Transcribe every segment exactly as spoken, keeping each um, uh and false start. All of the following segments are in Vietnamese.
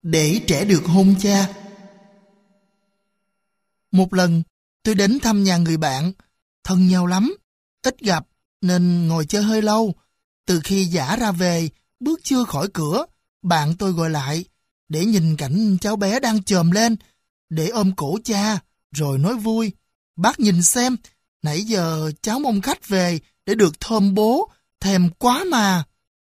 để trẻ được hôn cha. Một lần, tôi đến thăm nhà người bạn, thân nhau lắm, ít gặp nên ngồi chơi hơi lâu. Từ khi Dã ra về, bước chưa khỏi cửa, bạn tôi gọi lại để nhìn cảnh cháu bé đang chồm lên, để ôm cổ cha, rồi nói vui: "Bác nhìn xem, nãy giờ cháu mong khách về để được thơm bố, thèm quá mà."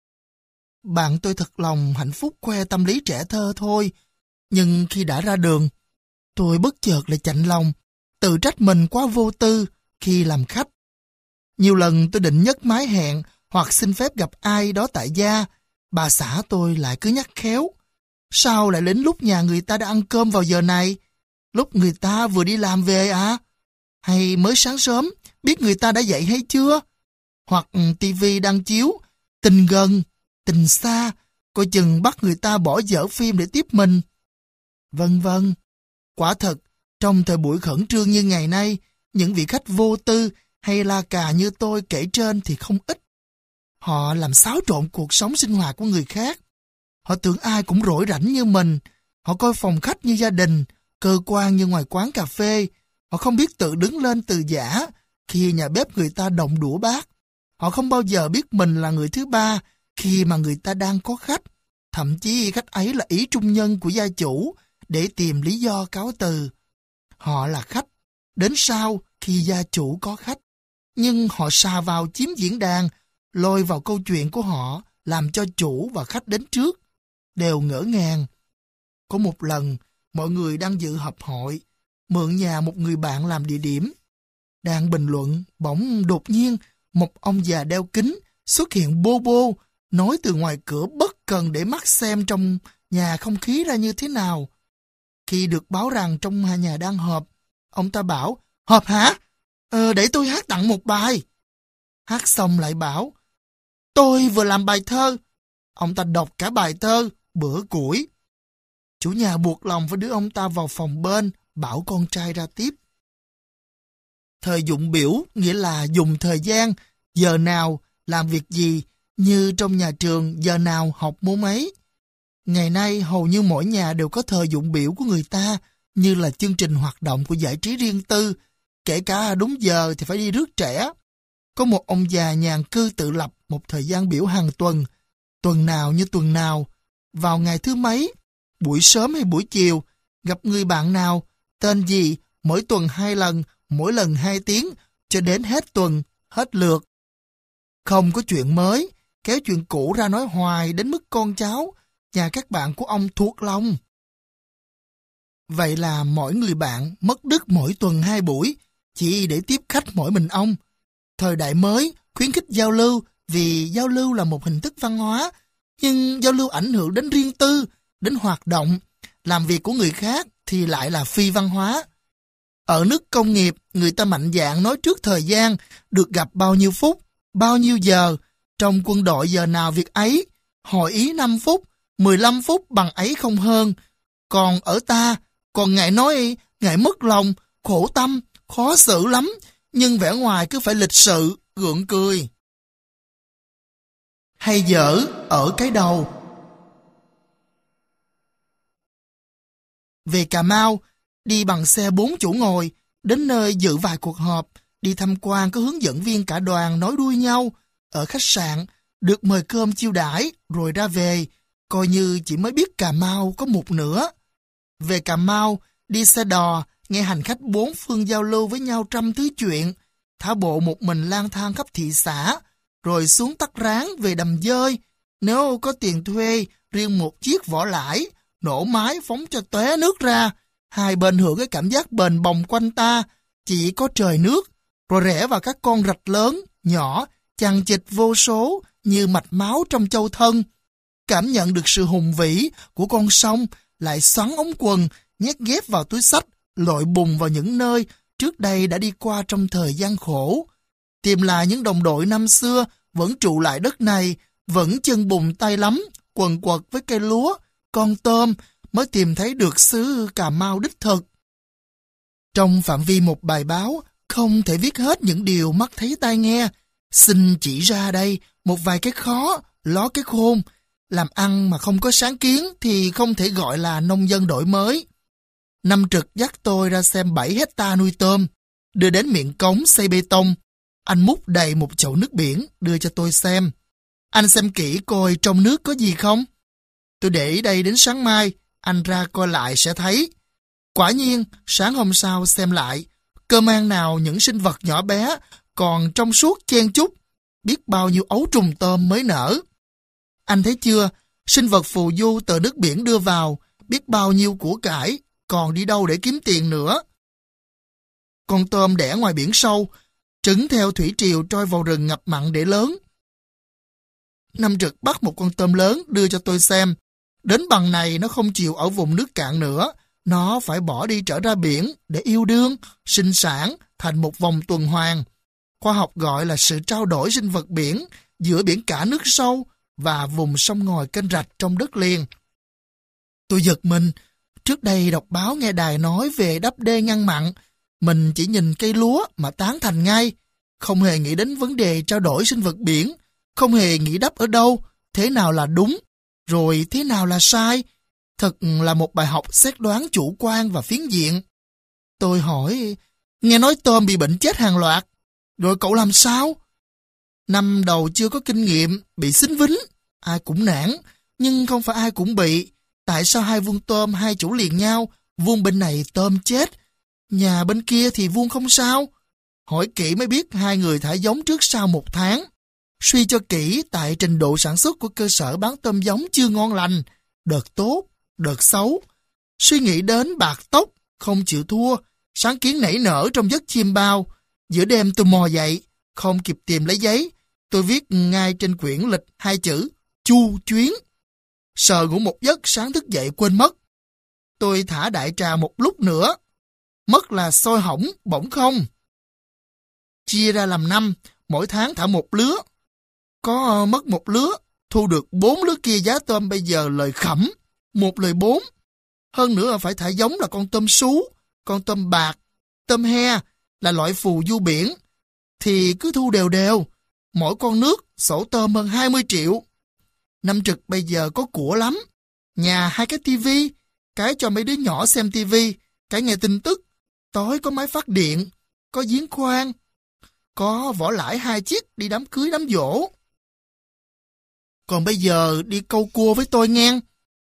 Bạn tôi thật lòng hạnh phúc khoe tâm lý trẻ thơ thôi, nhưng khi đã ra đường, tôi bất chợt lại chạnh lòng, tự trách mình quá vô tư khi làm khách. Nhiều lần tôi định nhấc máy hẹn hoặc xin phép gặp ai đó tại gia, bà xã tôi lại cứ nhắc khéo: "Sao lại đến lúc nhà người ta đã ăn cơm vào giờ này? Lúc người ta vừa đi làm về à? Hay mới sáng sớm, biết người ta đã dậy hay chưa? Hoặc tivi đang chiếu, tình gần, tình xa, coi chừng bắt người ta bỏ dở phim để tiếp mình." Vân vân. Quả thật, trong thời buổi khẩn trương như ngày nay, những vị khách vô tư hay la cà như tôi kể trên thì không ít. Họ làm xáo trộn cuộc sống sinh hoạt của người khác. Họ tưởng ai cũng rỗi rảnh như mình. Họ coi phòng khách như gia đình, cơ quan như ngoài quán cà phê. Họ không biết tự đứng lên từ giã khi nhà bếp người ta động đũa bát. Họ không bao giờ biết mình là người thứ ba khi mà người ta đang có khách. Thậm chí khách ấy là ý trung nhân của gia chủ để tìm lý do cáo từ. Họ là khách, đến sau khi gia chủ có khách. Nhưng họ xà vào chiếm diễn đàn, lôi vào câu chuyện của họ, làm cho chủ và khách đến trước đều ngỡ ngàng. Có một lần, mọi người đang dự họp hội, mượn nhà một người bạn làm địa điểm. Đang bình luận, bỗng đột nhiên, một ông già đeo kính xuất hiện bô bô, nói từ ngoài cửa bất cần để mắt xem trong nhà không khí ra như thế nào. Khi được báo rằng trong nhà đang họp, ông ta bảo: "Họp hả? Ờ, để tôi hát tặng một bài." Hát xong lại bảo: "Tôi vừa làm bài thơ." Ông ta đọc cả bài thơ, bữa củi. Chủ nhà buộc lòng phải đưa ông ta vào phòng bên, bảo con trai ra tiếp. Thời dụng biểu nghĩa là dùng thời gian, giờ nào, làm việc gì, như trong nhà trường giờ nào học môn ấy. Ngày nay hầu như mỗi nhà đều có thời dụng biểu của người ta, như là chương trình hoạt động của giải trí riêng tư, kể cả đúng giờ thì phải đi rước trẻ. Có một ông già nhàn cư tự lập một thời gian biểu hàng tuần, tuần nào như tuần nào, vào ngày thứ mấy, buổi sớm hay buổi chiều, gặp người bạn nào, tên gì, mỗi tuần hai lần, mỗi lần hai tiếng, cho đến hết tuần, hết lượt. Không có chuyện mới, kéo chuyện cũ ra nói hoài đến mức con cháu, nhà các bạn của ông thuộc lòng. Vậy là mỗi người bạn mất đứt mỗi tuần hai buổi, chỉ để tiếp khách mỗi mình ông. Thời đại mới khuyến khích giao lưu vì giao lưu là một hình thức văn hóa, nhưng giao lưu ảnh hưởng đến riêng tư, đến hoạt động, làm việc của người khác thì lại là phi văn hóa. Ở nước công nghiệp, người ta mạnh dạn nói trước thời gian, được gặp bao nhiêu phút, bao nhiêu giờ, trong quân đội giờ nào việc ấy, hội ý năm phút, mười lăm phút bằng ấy không hơn. Còn ở ta, còn ngại nói, ngại mất lòng, khổ tâm, khó xử lắm, nhưng vẻ ngoài cứ phải lịch sự, gượng cười. Hay dở ở cái đầu. Về Cà Mau, đi bằng xe bốn chỗ ngồi, đến nơi dự vài cuộc họp, đi tham quan có hướng dẫn viên cả đoàn nói đuôi nhau, ở khách sạn, được mời cơm chiêu đãi rồi ra về, coi như chỉ mới biết Cà Mau có một nửa. Về Cà Mau, đi xe đò, nghe hành khách bốn phương giao lưu với nhau trăm thứ chuyện, thả bộ một mình lang thang khắp thị xã, rồi xuống Tắc Ráng về Đầm Dơi, nếu có tiền thuê riêng một chiếc vỏ lãi, nổ máy phóng cho tóe nước ra, hai bên hưởng cái cảm giác bền bồng quanh ta, chỉ có trời nước, rồi rẽ vào các con rạch lớn, nhỏ, chằng chịt vô số như mạch máu trong châu thân. Cảm nhận được sự hùng vĩ của con sông, lại xoắn ống quần, nhét ghép vào túi xách, lội bùng vào những nơi trước đây đã đi qua trong thời gian khổ. Tìm lại những đồng đội năm xưa vẫn trụ lại đất này, vẫn chân bùn tay lắm, quần quật với cây lúa, con tôm, mới tìm thấy được xứ Cà Mau đích thực. Trong phạm vi một bài báo, không thể viết hết những điều mắt thấy tai nghe. Xin chỉ ra đây một vài cái khó, ló cái khôn, Làm ăn mà không có sáng kiến thì không thể gọi là nông dân đổi mới. Năm Trực dắt tôi ra xem bảy hecta nuôi tôm, đưa đến miệng cống xây bê tông. Anh múc đầy một chậu nước biển đưa cho tôi xem. Anh xem kỹ coi trong nước có gì không? Tôi để đây đến sáng mai, anh ra coi lại sẽ thấy. Quả nhiên, sáng hôm sau xem lại, cơ man nào những sinh vật nhỏ bé, còn trong suốt chen chúc, biết bao nhiêu ấu trùng tôm mới nở. Anh thấy chưa, sinh vật phù du từ nước biển đưa vào, biết bao nhiêu của cải, còn đi đâu để kiếm tiền nữa. Con tôm đẻ ngoài biển sâu, trứng theo thủy triều trôi vào rừng ngập mặn để lớn. Năm Trực bắt một con tôm lớn đưa cho tôi xem. Đến bằng này nó không chịu ở vùng nước cạn nữa, nó phải bỏ đi trở ra biển để yêu đương, sinh sản thành một vòng tuần hoàn. Khoa học gọi là sự trao đổi sinh vật biển giữa biển cả nước sâu và vùng sông ngòi kênh rạch trong đất liền. Tôi giật mình, trước đây đọc báo nghe đài nói về đắp đê ngăn mặn, mình chỉ nhìn cây lúa mà tán thành ngay, không hề nghĩ đến vấn đề trao đổi sinh vật biển, không hề nghĩ đắp ở đâu, thế nào là đúng, rồi thế nào là sai. Thật là một bài học xét đoán chủ quan và phiến diện. Tôi hỏi, nghe nói tôm bị bệnh chết hàng loạt, rồi cậu làm sao? Năm đầu chưa có kinh nghiệm, bị xính vính, ai cũng nản, nhưng không phải ai cũng bị. Tại sao hai vuông tôm hai chủ liền nhau, vuông bên này tôm chết, nhà bên kia thì vuông không sao? Hỏi kỹ mới biết hai người thả giống trước sau một tháng. Suy cho kỹ tại trình độ sản xuất của cơ sở bán tôm giống chưa ngon lành, đợt tốt, đợt xấu. Suy nghĩ đến bạc tốc, không chịu thua, sáng kiến nảy nở trong giấc chim bao. Giữa đêm tôi mò dậy, không kịp tìm lấy giấy, tôi viết ngay trên quyển lịch hai chữ chu chuyến. Sợ ngủ một giấc sáng thức dậy quên mất. Tôi thả đại trà một lúc nữa, mất là sôi hỏng bỗng không. Chia ra làm năm, mỗi tháng thả một lứa. Có mất một lứa, thu được bốn lứa kia giá tôm bây giờ lời khẩm, một lời bốn. Hơn nữa phải thả giống là con tôm sú, con tôm bạc, tôm he là loại phù du biển. Thì cứ thu đều đều, mỗi con nước sổ tôm hơn hai mươi triệu. Năm Trực bây giờ có của lắm. Nhà hai cái tivi, cái cho mấy đứa nhỏ xem tivi, cái nghe tin tức. Tối có máy phát điện, có giếng khoan, có vỏ lãi hai chiếc đi đám cưới đám giỗ. Còn bây giờ đi câu cua với tôi nghe.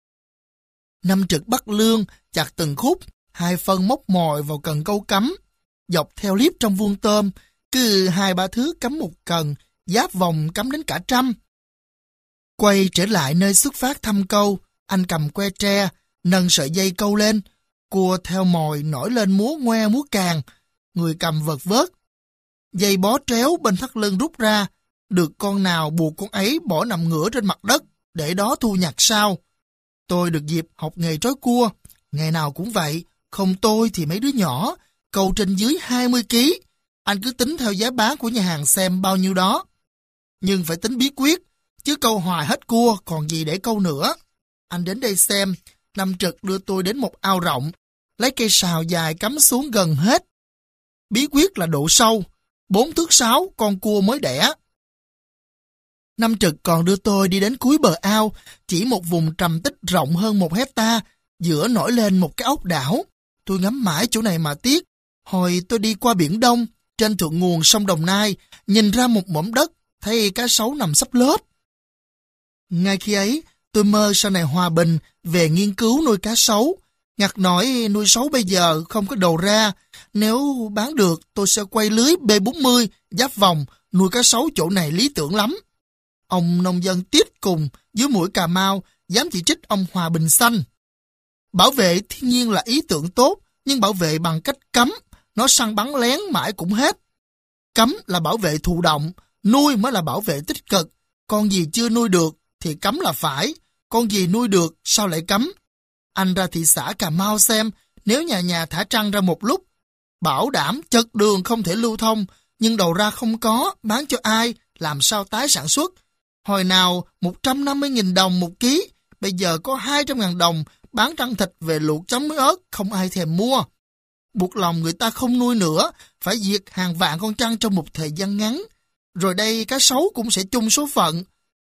Năm Trực bắt lương, chặt từng khúc, hai phân móc mồi vào cần câu cắm, dọc theo liếp trong vuông tôm, cứ hai ba thứ cắm một cần, giáp vòng cắm đến cả trăm. Quay trở lại nơi xuất phát thăm câu, anh cầm que tre, nâng sợi dây câu lên, cua theo mồi nổi lên múa ngoe múa càng, người cầm vật vớt. Dây bó tréo bên thắt lưng rút ra, được con nào buộc con ấy bỏ nằm ngửa trên mặt đất, để đó thu nhặt sau. Tôi được dịp học nghề trói cua, ngày nào cũng vậy, không tôi thì mấy đứa nhỏ, câu trên dưới hai mươi ki lô gam, anh cứ tính theo giá bán của nhà hàng xem bao nhiêu đó. Nhưng phải tính bí quyết, chứ câu hoài hết cua còn gì để câu nữa. Anh đến đây xem, Năm Trực đưa tôi đến một ao rộng, lấy cây sào dài cắm xuống gần hết. Bí quyết là độ sâu, bốn thước sáu con cua mới đẻ. Năm Trực còn đưa tôi đi đến cuối bờ ao, chỉ một vùng trầm tích rộng hơn một hecta, giữa nổi lên một cái ốc đảo. Tôi ngắm mãi chỗ này mà tiếc. Hồi tôi đi qua Biển Đông, trên thượng nguồn sông Đồng Nai, nhìn ra một mỏm đất, thấy cá sấu nằm sắp lết. Ngay khi ấy, tôi mơ sau này hòa bình về nghiên cứu nuôi cá sấu. Ngặt nổi nuôi sấu bây giờ không có đầu ra. Nếu bán được, tôi sẽ quay lưới B bốn mươi, giáp vòng, nuôi cá sấu chỗ này lý tưởng lắm. Ông nông dân tiết cùng dưới mũi Cà Mau dám chỉ trích ông Hòa Bình Xanh. Bảo vệ thiên nhiên là ý tưởng tốt, nhưng bảo vệ bằng cách cấm, nó săn bắn lén mãi cũng hết. Cấm là bảo vệ thụ động, nuôi mới là bảo vệ tích cực. Con gì chưa nuôi được thì cấm là phải, con gì nuôi được sao lại cấm? Anh ra thị xã Cà Mau xem, nếu nhà nhà thả trăng ra một lúc, bảo đảm chật đường không thể lưu thông, nhưng đầu ra không có, bán cho ai, làm sao tái sản xuất? Hồi nào một trăm năm mươi nghìn đồng một ký, bây giờ có hai trăm ngàn đồng, bán trăng thịt về luộc chấm muối ớt, không ai thèm mua. Buộc lòng người ta không nuôi nữa, phải diệt hàng vạn con trăng trong một thời gian ngắn. Rồi đây cá sấu cũng sẽ chung số phận.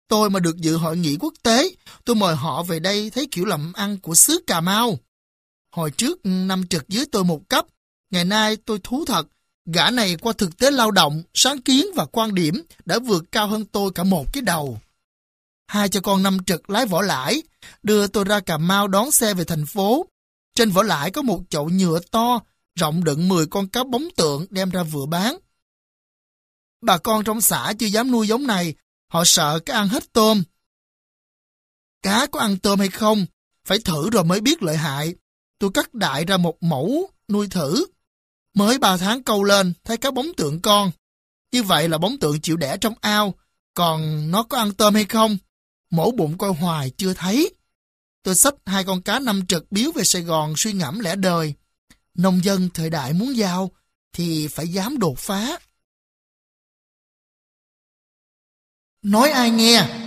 Tôi mà được dự hội nghị quốc tế, tôi mời họ về đây thấy kiểu làm ăn của xứ Cà Mau. Hồi trước năm trực dưới tôi một cấp, ngày nay tôi thú thật, gã này qua thực tế lao động, sáng kiến và quan điểm đã vượt cao hơn tôi cả một cái đầu. Hai cha con năm trực lái vỏ lãi, đưa tôi ra Cà Mau đón xe về thành phố. Trên vỏ lãi có một chậu nhựa to, rộng đựng mười con cá bóng tượng đem ra vừa bán. Bà con trong xã chưa dám nuôi giống này, họ sợ cá ăn hết tôm. Cá có ăn tôm hay không, phải thử rồi mới biết lợi hại. Tôi cắt đại ra một mẫu nuôi thử. Mới ba tháng câu lên, thấy cá bóng tượng con. Như vậy là bóng tượng chịu đẻ trong ao, còn nó có ăn tôm hay không? Mổ bụng coi hoài chưa thấy. Tôi xách hai con cá năm trực biếu về Sài Gòn suy ngẫm lẽ đời. Nông dân thời đại muốn giàu thì phải dám đột phá. Nói ai nghe?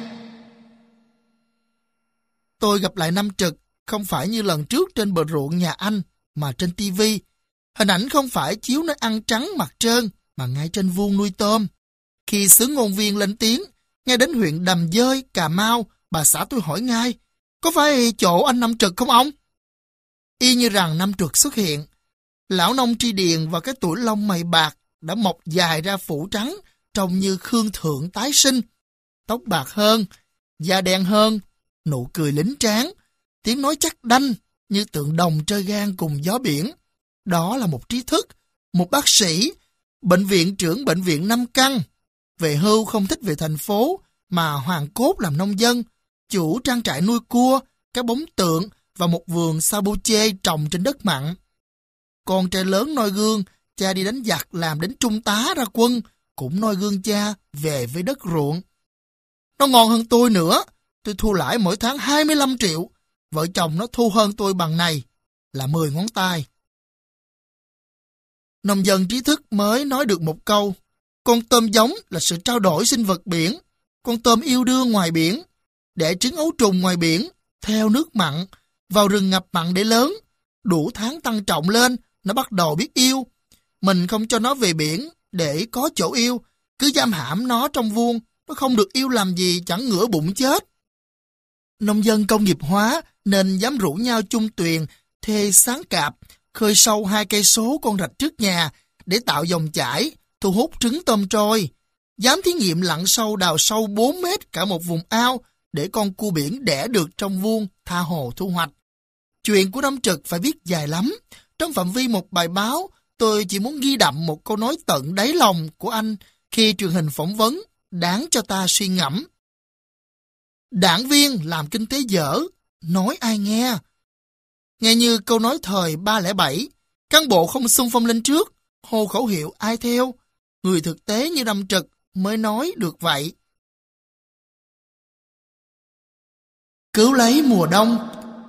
Tôi gặp lại năm trực không phải như lần trước trên bờ ruộng nhà anh mà trên tivi. Hình ảnh không phải chiếu nó ăn trắng mặt trơn mà ngay trên vuông nuôi tôm. Khi xứ ngôn viên lên tiếng, nghe đến huyện Đầm Dơi, Cà Mau, bà xã tôi hỏi ngay, có phải chỗ anh năm trực không ông? Y như rằng năm trực xuất hiện. Lão nông tri điền và cái tuổi lông mày bạc đã mọc dài ra phủ trắng, trông như Khương Thượng tái sinh. Tóc bạc hơn, da đen hơn, nụ cười lính tráng, tiếng nói chắc đanh như tượng đồng trơi gan cùng gió biển. Đó là một trí thức, một bác sĩ, bệnh viện trưởng bệnh viện Năm Căn. Về hưu không thích về thành phố mà hoàn cốt làm nông dân, chủ trang trại nuôi cua, cá bóng tượng và một vườn sabuche trồng trên đất mặn. Con trai lớn noi gương, cha đi đánh giặc làm đến trung tá ra quân, cũng noi gương cha về với đất ruộng. Nó ngon hơn tôi nữa, tôi thu lãi mỗi tháng hai mươi lăm triệu, vợ chồng nó thu hơn tôi bằng này, là mười ngón tay. Nông dân trí thức mới nói được một câu, con tôm giống là sự trao đổi sinh vật biển, con tôm yêu đương ngoài biển, đẻ trứng ấu trùng ngoài biển, theo nước mặn, vào rừng ngập mặn để lớn, đủ tháng tăng trọng lên, nó bắt đầu biết yêu. Mình không cho nó về biển để có chỗ yêu, cứ giam hãm nó trong vuông, nó không được yêu làm gì chẳng ngửa bụng chết. Nông dân công nghiệp hóa nên dám rủ nhau chung tuyền, thuê sáng cạp, khơi sâu hai cây số con rạch trước nhà để tạo dòng chảy, thu hút trứng tôm trôi. Dám thí nghiệm lặn sâu đào sâu bốn mét cả một vùng ao để con cua biển đẻ được trong vuông, tha hồ thu hoạch. Chuyện của năm trực phải viết dài lắm. Trong phạm vi một bài báo, tôi chỉ muốn ghi đậm một câu nói tận đáy lòng của anh khi truyền hình phỏng vấn, đáng cho ta suy ngẫm. Đảng viên làm kinh tế dở, nói ai nghe? Nghe như câu nói thời ba không bảy, cán bộ không xung phong lên trước, hô khẩu hiệu ai theo, người thực tế như năm trực mới nói được vậy. Cứu lấy mùa đông.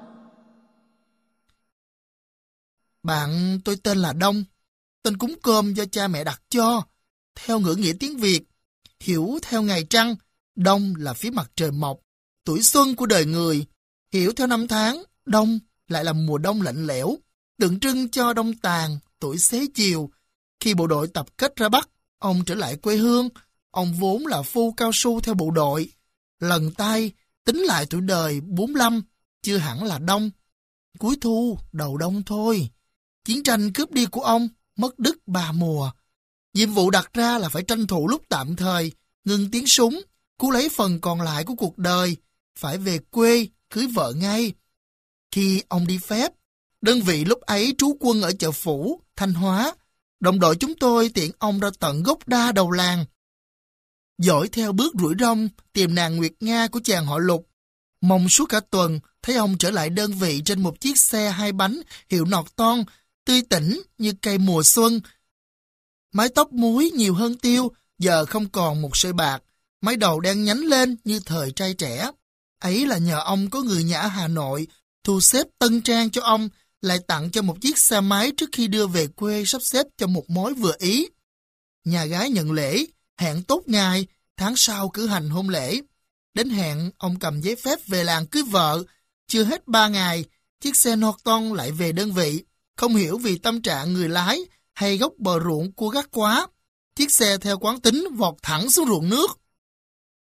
Bạn tôi tên là Đông, tên cúng cơm do cha mẹ đặt cho, theo ngữ nghĩa tiếng Việt, hiểu theo ngày trăng, đông là phía mặt trời mọc, tuổi xuân của đời người, hiểu theo năm tháng, đông lại là mùa đông lạnh lẽo, tượng trưng cho đông tàn, tuổi xế chiều. Khi bộ đội tập kết ra Bắc, ông trở lại quê hương, ông vốn là phu cao su theo bộ đội. Lần tay, tính lại tuổi đời bốn mươi lăm, chưa hẳn là đông. Cuối thu, đầu đông thôi. Chiến tranh cướp đi của ông, mất đứt ba mùa. Nhiệm vụ đặt ra là phải tranh thủ lúc tạm thời, ngừng tiếng súng, cứu lấy phần còn lại của cuộc đời, phải về quê, cưới vợ ngay. Khi ông đi phép, đơn vị lúc ấy trú quân ở chợ Phủ, Thanh Hóa, đồng đội chúng tôi tiện ông ra tận gốc đa đầu làng. Dõi theo bước rủi rong tìm nàng Nguyệt Nga của chàng họ Lục. Mong suốt cả tuần thấy ông trở lại đơn vị trên một chiếc xe hai bánh hiệu nọt ton, tươi tỉnh như cây mùa xuân. Mái tóc muối nhiều hơn tiêu, giờ không còn một sợi bạc, mái đầu đang nhánh lên như thời trai trẻ. Ấy là nhờ ông có người nhà ở Hà Nội thu xếp tân trang cho ông, lại tặng cho một chiếc xe máy trước khi đưa về quê sắp xếp cho một mối vừa ý. Nhà gái nhận lễ, hẹn tốt ngày, tháng sau cử hành hôn lễ. Đến hẹn, ông cầm giấy phép về làng cưới vợ. Chưa hết ba ngày, chiếc xe Norton lại về đơn vị. Không hiểu vì tâm trạng người lái hay góc bờ ruộng cua gắt quá. Chiếc xe theo quán tính vọt thẳng xuống ruộng nước.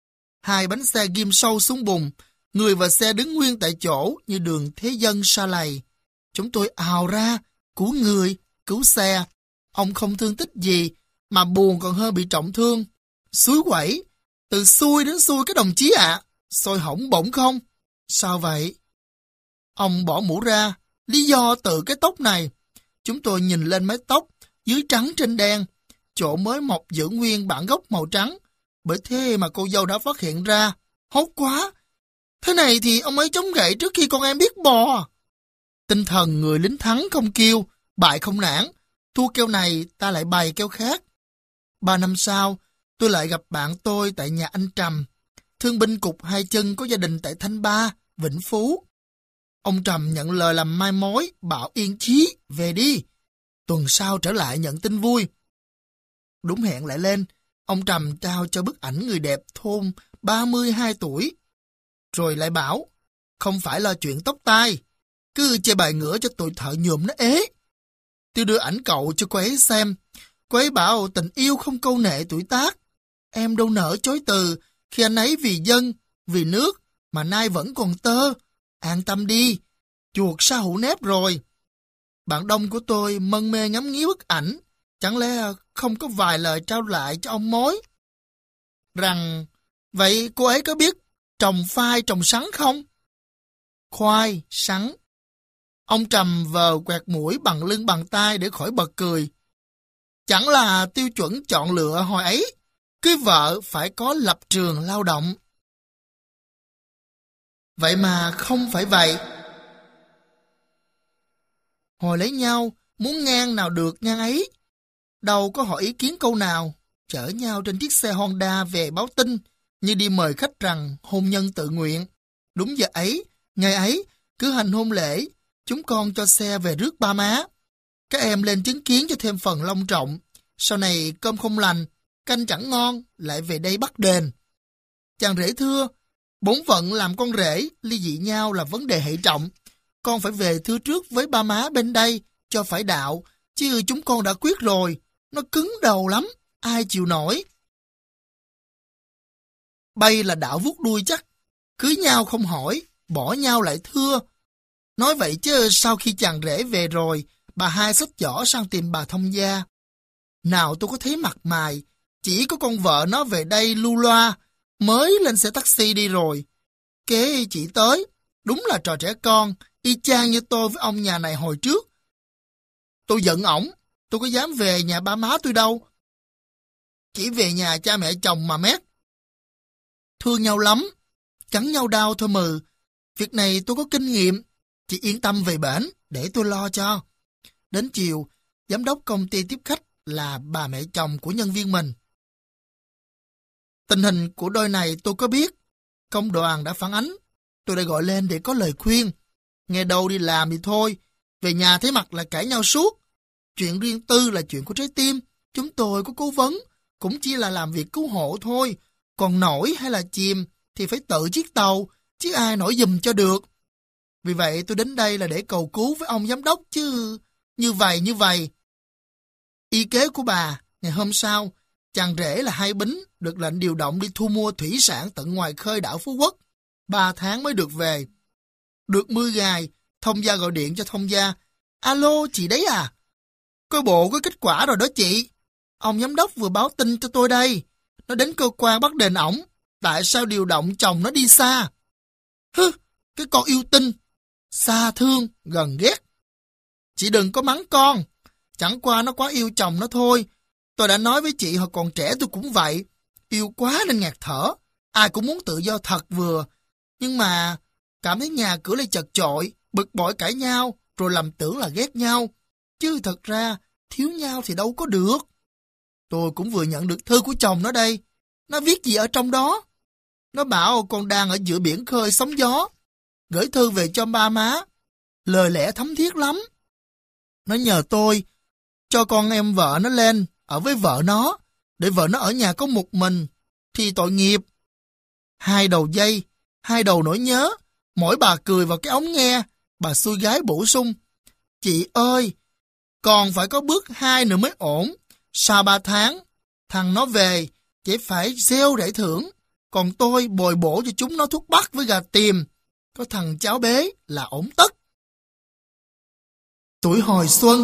hai bánh xe ghim sâu xuống bùn, người và xe đứng nguyên tại chỗ như đường thế dân sa lầy. Chúng tôi ào ra, cứu người, cứu xe. Ông không thương tích gì, mà buồn còn hơn bị trọng thương. Xúi quẩy, từ xui đến xui các đồng chí ạ. À. Sôi hỏng bổng không? Sao vậy? Ông bỏ mũ ra, lý do từ cái tóc này. Chúng tôi nhìn lên mái tóc, dưới trắng trên đen, chỗ mới mọc giữ nguyên bản gốc màu trắng. Bởi thế mà cô dâu đã phát hiện ra. Hốt quá! Thế này thì ông ấy chống gậy trước khi con em biết bò. Tinh thần người lính thắng không kêu, bại không nản. Thua keo này ta lại bày keo khác. Ba năm sau, tôi lại gặp bạn tôi tại nhà anh Trầm, thương binh cục hai chân có gia đình tại Thanh Ba, Vĩnh Phú. Ông Trầm nhận lời làm mai mối, bảo yên chí, về đi. Tuần sau trở lại nhận tin vui. Đúng hẹn lại lên, ông Trầm trao cho bức ảnh người đẹp thôn ba mươi hai tuổi. Rồi lại bảo, không phải lo chuyện tóc tai, cứ chê bài ngửa cho tụi thợ nhuộm nó ế. Tôi đưa ảnh cậu cho cô ấy xem. Cô ấy bảo tình yêu không câu nệ tuổi tác. Em đâu nỡ chối từ khi anh ấy vì dân, vì nước mà nay vẫn còn tơ. An tâm đi, chuột sa hữu nếp rồi. Bạn đông của tôi mân mê ngắm nghía bức ảnh. Chẳng lẽ không có vài lời trao lại cho ông mối? Rằng, vậy cô ấy có biết trồng phai trồng sắn không? Khoai, sắn. Ông Trầm vờ quẹt mũi bằng lưng bằng tay để khỏi bật cười. Chẳng là tiêu chuẩn chọn lựa hồi ấy, cưới vợ phải có lập trường lao động. Vậy mà không phải vậy. Hồi lấy nhau, muốn ngang nào được ngang ấy. Đâu có hỏi ý kiến câu nào, chở nhau trên chiếc xe Honda về báo tin, như đi mời khách rằng hôn nhân tự nguyện. Đúng giờ ấy, ngày ấy, cứ hành hôn lễ, chúng con cho xe về rước ba má. Các em lên chứng kiến cho thêm phần long trọng. Sau này cơm không lành, canh chẳng ngon, lại về đây bắt đền. Chàng rể thưa, bổn phận làm con rể, ly dị nhau là vấn đề hệ trọng. Con phải về thưa trước với ba má bên đây, cho phải đạo, chứ chúng con đã quyết rồi. Nó cứng đầu lắm, ai chịu nổi. Bay là đạo vuốt đuôi chắc, cưới nhau không hỏi, bỏ nhau lại thưa. Nói vậy chứ sau khi chàng rể về rồi, bà hai xách giỏ sang tìm bà thông gia. Nào tôi có thấy mặt mày, chỉ có con vợ nó về đây lưu loa, mới lên xe taxi đi rồi. Kế chỉ tới, đúng là trò trẻ con, y chang như tôi với ông nhà này hồi trước. Tôi giận ổng, tôi có dám về nhà ba má tôi đâu. Chỉ về nhà cha mẹ chồng mà mét. Thương nhau lắm, cắn nhau đau thôi mừ. Việc này tôi có kinh nghiệm, chị yên tâm về bển, để tôi lo cho. Đến chiều, giám đốc công ty tiếp khách là bà mẹ chồng của nhân viên mình. Tình hình của đôi này tôi có biết. Công đoàn đã phản ánh, tôi đã gọi lên để có lời khuyên. Nghe đâu đi làm thì thôi, về nhà thấy mặt là cãi nhau suốt. Chuyện riêng tư là chuyện của trái tim, chúng tôi có cố vấn, cũng chỉ là làm việc cứu hộ thôi. Còn nổi hay là chìm thì phải tự chiếc tàu, chứ ai nổi giùm cho được. Vì vậy tôi đến đây là để cầu cứu với ông giám đốc chứ. Như vậy như vậy. Y kế của bà, ngày hôm sau, chàng rể là Hai Bính được lệnh điều động đi thu mua thủy sản tận ngoài khơi đảo Phú Quốc. Ba tháng mới được về. Được mười ngày, thông gia gọi điện cho thông gia. Alo, chị đấy à? Coi bộ có kết quả rồi đó chị. Ông giám đốc vừa báo tin cho tôi đây. Nó đến cơ quan bắt đền ổng. Tại sao điều động chồng nó đi xa? Hứ, cái con yêu tinh. Xa thương, gần ghét. Chị đừng có mắng con. Chẳng qua nó quá yêu chồng nó thôi. Tôi đã nói với chị hồi còn trẻ tôi cũng vậy. Yêu quá nên ngạt thở. Ai cũng muốn tự do thật vừa. Nhưng mà cảm thấy nhà cửa lại chật chội, bực bội cãi nhau, rồi lầm tưởng là ghét nhau. Chứ thật ra thiếu nhau thì đâu có được. Tôi cũng vừa nhận được thư của chồng nó đây. Nó viết gì ở trong đó? Nó bảo con đang ở giữa biển khơi sóng gió. Gửi thư về cho ba má. Lời lẽ thấm thiết lắm. Nó nhờ tôi cho con em vợ nó lên ở với vợ nó, để vợ nó ở nhà có một mình thì tội nghiệp. Hai đầu dây, hai đầu nỗi nhớ, mỗi bà cười vào cái ống nghe, bà xui gái bổ sung. Chị ơi, còn phải có bước hai nữa mới ổn. Sau ba tháng, thằng nó về, chỉ phải gieo để thưởng. Còn tôi bồi bổ cho chúng nó thuốc bắc với gà tiềm. Có thằng cháu bế là ổn tất. Tuổi hồi xuân.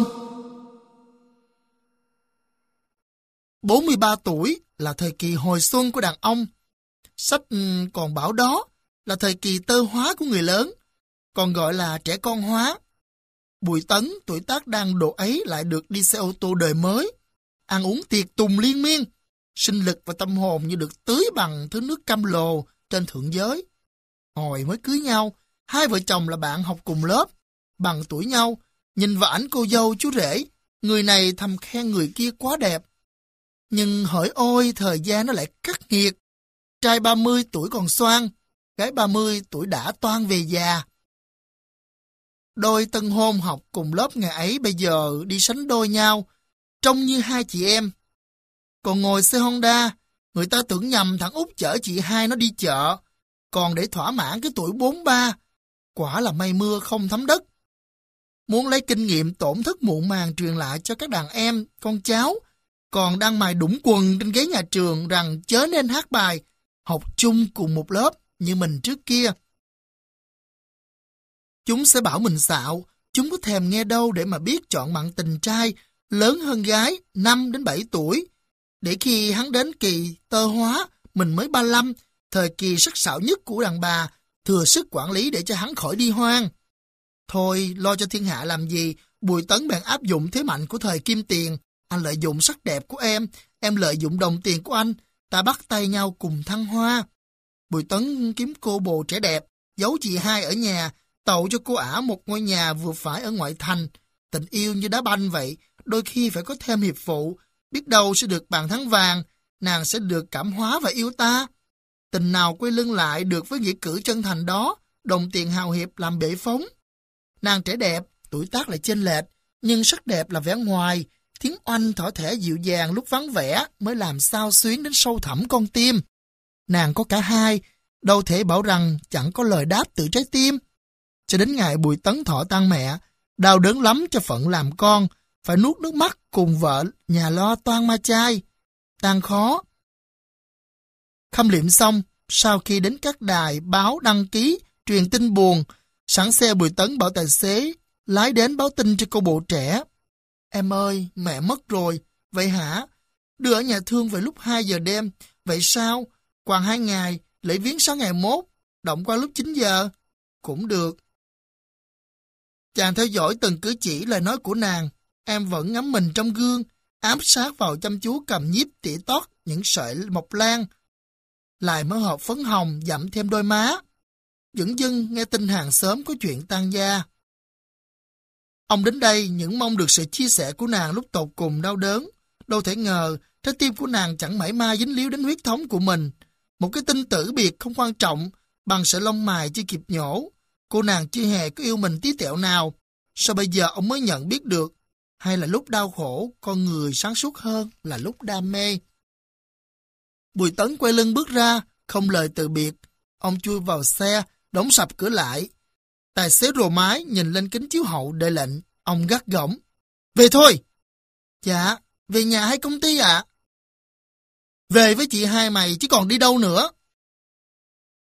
bốn mươi ba tuổi là thời kỳ hồi xuân của đàn ông. Sách còn bảo đó là thời kỳ tơ hóa của người lớn, còn gọi là trẻ con hóa. Bùi Tấn, tuổi tác đang độ ấy lại được đi xe ô tô đời mới, ăn uống tiệc tùng liên miên, sinh lực và tâm hồn như được tưới bằng thứ nước cam lồ trên thượng giới. Hồi mới cưới nhau, hai vợ chồng là bạn học cùng lớp, bằng tuổi nhau, nhìn vào ảnh cô dâu chú rể, người này thầm khen người kia quá đẹp. Nhưng hỡi ôi, thời gian nó lại khắc nghiệt. Trai ba mươi tuổi còn xoan, gái ba mươi tuổi đã toan về già. Đôi tân hôn học cùng lớp ngày ấy bây giờ đi sánh đôi nhau, trông như hai chị em. Còn ngồi xe Honda, người ta tưởng nhầm thằng Út chở chị hai nó đi chợ, còn để thỏa mãn cái tuổi bốn ba, quả là mây mưa không thấm đất. Muốn lấy kinh nghiệm tổn thất muộn màng truyền lại cho các đàn em, con cháu, còn đang mài đũng quần trên ghế nhà trường rằng chớ nên hát bài, học chung cùng một lớp như mình trước kia. Chúng sẽ bảo mình xạo, chúng có thèm nghe đâu để mà biết chọn mặn tình trai lớn hơn gái năm đến bảy tuổi. Để khi hắn đến kỳ tơ hóa, mình mới ba mươi lăm, thời kỳ sắc sảo nhất của đàn bà, thừa sức quản lý để cho hắn khỏi đi hoang. Thôi, lo cho thiên hạ làm gì, Bùi Tấn bèn áp dụng thế mạnh của thời kim tiền. Anh lợi dụng sắc đẹp của em, em lợi dụng đồng tiền của anh, ta bắt tay nhau cùng thăng hoa. Bùi Tấn kiếm cô bồ trẻ đẹp, giấu chị hai ở nhà, tậu cho cô ả một ngôi nhà vừa phải ở ngoại thành. Tình yêu như đá banh vậy, đôi khi phải có thêm hiệp phụ, biết đâu sẽ được bàn thắng vàng, nàng sẽ được cảm hóa và yêu ta. Tình nào quay lưng lại được với nghĩa cử chân thành đó, đồng tiền hào hiệp làm bể phóng. Nàng trẻ đẹp, tuổi tác lại chênh lệch, nhưng sắc đẹp là vẻ ngoài, tiếng oanh thỏ thẻ dịu dàng lúc vắng vẻ mới làm sao xuyến đến sâu thẳm con tim. Nàng có cả hai, đâu thể bảo rằng chẳng có lời đáp từ trái tim. Cho đến ngày Bùi Tấn thọ tang mẹ, đau đớn lắm cho phận làm con, phải nuốt nước mắt cùng vợ nhà lo toan ma chai. Tang khó. Khâm liệm xong, sau khi đến các đài báo đăng ký, truyền tin buồn, sẵn xe Bùi Tấn bảo tài xế lái đến báo tin cho cô bộ trẻ. Em ơi, mẹ mất rồi. Vậy hả? Đưa ở nhà thương về lúc hai giờ đêm. Vậy sao? Còn hai ngày, lễ viếng sáng ngày mốt, động qua lúc chín giờ. Cũng được. Chàng theo dõi từng cử chỉ lời nói của nàng. Em vẫn ngắm mình trong gương, ám sát vào chăm chú cầm nhíp tỉa tót những sợi mộc lan. Lại mở hộp phấn hồng dặm thêm đôi má. Dửng dưng nghe tin hàng xóm có chuyện tang gia. Ông đến đây những mong được sự chia sẻ của nàng lúc tột cùng đau đớn. Đâu thể ngờ trái tim của nàng chẳng mảy may dính líu đến huyết thống của mình. Một cái tin tử biệt không quan trọng bằng sợi lông mài chưa kịp nhổ. Cô nàng chưa hề có yêu mình tí tẹo nào. Sao bây giờ ông mới nhận biết được? Hay là lúc đau khổ, con người sáng suốt hơn là lúc đam mê? Bùi Tấn quay lưng bước ra, không lời từ biệt. Ông chui vào xe, đóng sập cửa lại. Tài xế rồ mái nhìn lên kính chiếu hậu để lệnh. Ông gắt gỏng. Về thôi! Dạ, về nhà hay công ty ạ? À? Về với chị hai mày chứ còn đi đâu nữa?